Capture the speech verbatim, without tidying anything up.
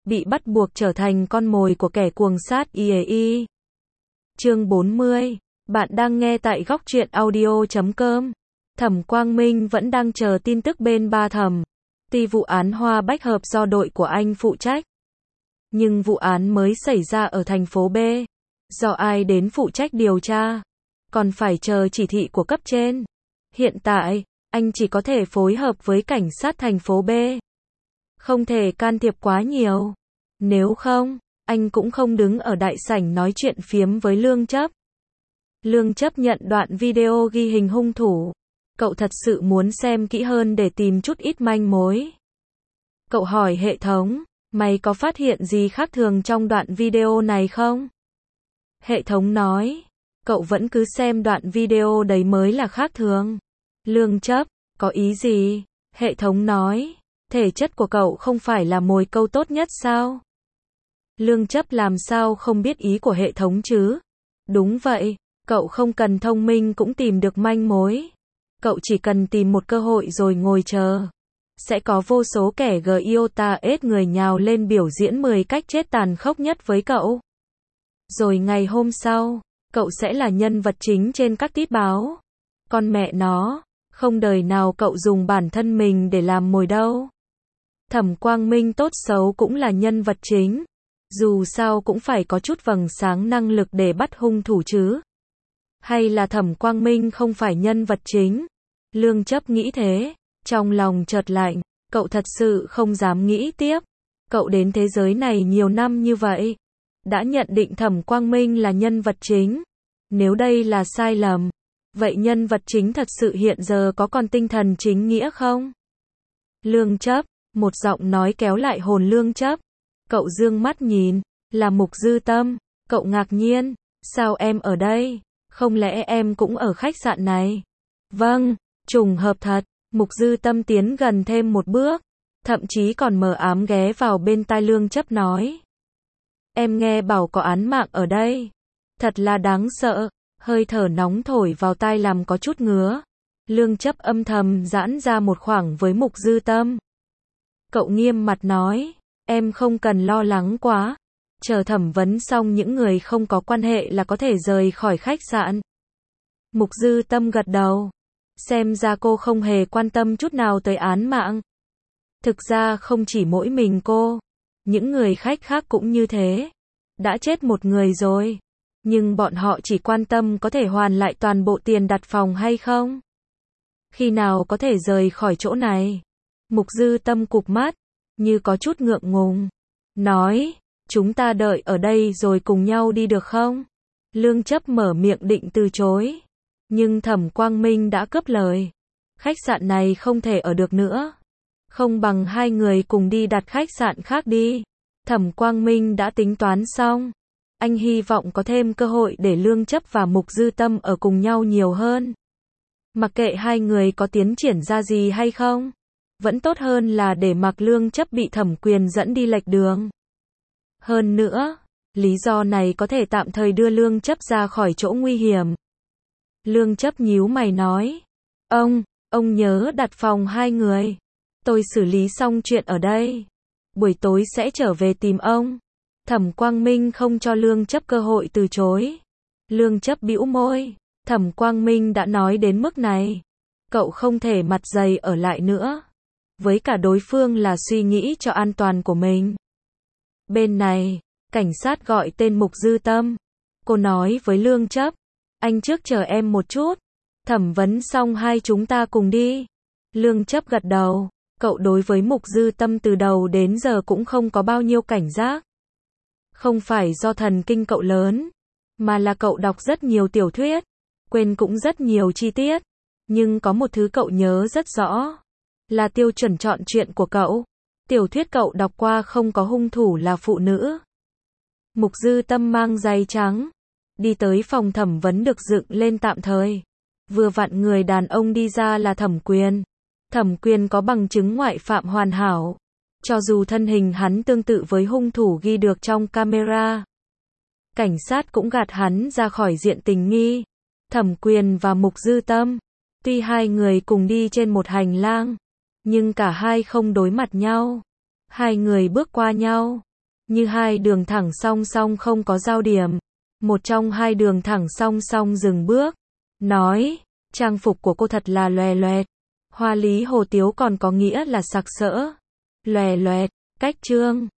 bị bắt buộc trở thành con mồi của kẻ cuồng sát i a i. Chương bốn mươi. Bạn đang nghe tại góc truyện audio chấm com. Thẩm Quang Minh vẫn đang chờ tin tức bên ba Thẩm. Tuy vụ án Hoa Bách Hợp do đội của anh phụ trách, nhưng vụ án mới xảy ra ở thành phố B. Do ai đến phụ trách điều tra, còn phải chờ chỉ thị của cấp trên. Hiện tại, anh chỉ có thể phối hợp với cảnh sát thành phố B. Không thể can thiệp quá nhiều. Nếu không, anh cũng không đứng ở đại sảnh nói chuyện phiếm với Lương Chấp. Lương Chấp nhận đoạn video ghi hình hung thủ. Cậu thật sự muốn xem kỹ hơn để tìm chút ít manh mối. Cậu hỏi hệ thống, mày có phát hiện gì khác thường trong đoạn video này không? Hệ thống nói, cậu vẫn cứ xem đoạn video đấy mới là khác thường. Lương Chấp, có ý gì? Hệ thống nói, thể chất của cậu không phải là mồi câu tốt nhất sao? Lương Chấp làm sao không biết ý của hệ thống chứ? Đúng vậy, cậu không cần thông minh cũng tìm được manh mối. Cậu chỉ cần tìm một cơ hội rồi ngồi chờ. Sẽ có vô số kẻ giota ết người nhào lên biểu diễn mười cách chết tàn khốc nhất với cậu. Rồi ngày hôm sau, cậu sẽ là nhân vật chính trên các tít báo. Con mẹ nó, không đời nào cậu dùng bản thân mình để làm mồi đâu. Thẩm Quang Minh tốt xấu cũng là nhân vật chính. Dù sao cũng phải có chút vầng sáng năng lực để bắt hung thủ chứ. Hay là Thẩm Quang Minh không phải nhân vật chính? Lương Chấp nghĩ thế, trong lòng chợt lạnh, cậu thật sự không dám nghĩ tiếp. Cậu đến thế giới này nhiều năm như vậy, đã nhận định Thẩm Quang Minh là nhân vật chính. Nếu đây là sai lầm, vậy nhân vật chính thật sự hiện giờ có còn tinh thần chính nghĩa không? Lương Chấp, một giọng nói kéo lại hồn Lương Chấp. Cậu dương mắt nhìn, là Mục Dư Tâm. Cậu ngạc nhiên, sao em ở đây? Không lẽ em cũng ở khách sạn này? Vâng, trùng hợp thật. Mục Dư Tâm tiến gần thêm một bước, thậm chí còn mờ ám ghé vào bên tai Lương Chấp nói. Em nghe bảo có án mạng ở đây. Thật là đáng sợ, hơi thở nóng thổi vào tai làm có chút ngứa. Lương Chấp âm thầm giãn ra một khoảng với Mục Dư Tâm. Cậu nghiêm mặt nói, em không cần lo lắng quá. Chờ thẩm vấn xong những người không có quan hệ là có thể rời khỏi khách sạn. Mục Dư Tâm gật đầu. Xem ra cô không hề quan tâm chút nào tới án mạng. Thực ra không chỉ mỗi mình cô, những người khách khác cũng như thế. Đã chết một người rồi, nhưng bọn họ chỉ quan tâm có thể hoàn lại toàn bộ tiền đặt phòng hay không. Khi nào có thể rời khỏi chỗ này? Mục Dư Tâm cụp mắt, như có chút ngượng ngùng. Nói, chúng ta đợi ở đây rồi cùng nhau đi được không? Lương Chấp mở miệng định từ chối. Nhưng Thẩm Quang Minh đã cướp lời. Khách sạn này không thể ở được nữa. Không bằng hai người cùng đi đặt khách sạn khác đi. Thẩm Quang Minh đã tính toán xong. Anh hy vọng có thêm cơ hội để Lương Chấp và Mục Dư Tâm ở cùng nhau nhiều hơn. Mặc kệ hai người có tiến triển ra gì hay không, vẫn tốt hơn là để mặc Lương Chấp bị Thẩm Quyền dẫn đi lệch đường. Hơn nữa, lý do này có thể tạm thời đưa Lương Chấp ra khỏi chỗ nguy hiểm. Lương Chấp nhíu mày nói, ông, ông nhớ đặt phòng hai người. Tôi xử lý xong chuyện ở đây. Buổi tối sẽ trở về tìm ông. Thẩm Quang Minh không cho Lương Chấp cơ hội từ chối. Lương Chấp bĩu môi. Thẩm Quang Minh đã nói đến mức này, cậu không thể mặt dày ở lại nữa. Với cả đối phương là suy nghĩ cho an toàn của mình. Bên này, cảnh sát gọi tên Mục Dư Tâm. Cô nói với Lương Chấp, anh trước chờ em một chút. Thẩm vấn xong hai chúng ta cùng đi. Lương Chấp gật đầu. Cậu đối với Mục Dư Tâm từ đầu đến giờ cũng không có bao nhiêu cảnh giác. Không phải do thần kinh cậu lớn, mà là cậu đọc rất nhiều tiểu thuyết, quên cũng rất nhiều chi tiết. Nhưng có một thứ cậu nhớ rất rõ, là tiêu chuẩn chọn chuyện của cậu. Tiểu thuyết cậu đọc qua không có hung thủ là phụ nữ. Mục Dư Tâm mang giày trắng, đi tới phòng thẩm vấn được dựng lên tạm thời. Vừa vặn người đàn ông đi ra là Thẩm Quyền. Thẩm Quyền có bằng chứng ngoại phạm hoàn hảo. Cho dù thân hình hắn tương tự với hung thủ ghi được trong camera, cảnh sát cũng gạt hắn ra khỏi diện tình nghi. Thẩm Quyền và Mục Dư Tâm, tuy hai người cùng đi trên một hành lang, nhưng cả hai không đối mặt nhau. Hai người bước qua nhau, như hai đường thẳng song song không có giao điểm. Một trong hai đường thẳng song song dừng bước, nói, trang phục của cô thật là loè loẹt. Hoa lý hồ tiếu còn có nghĩa là sặc sỡ. Loè loẹt, cách chương.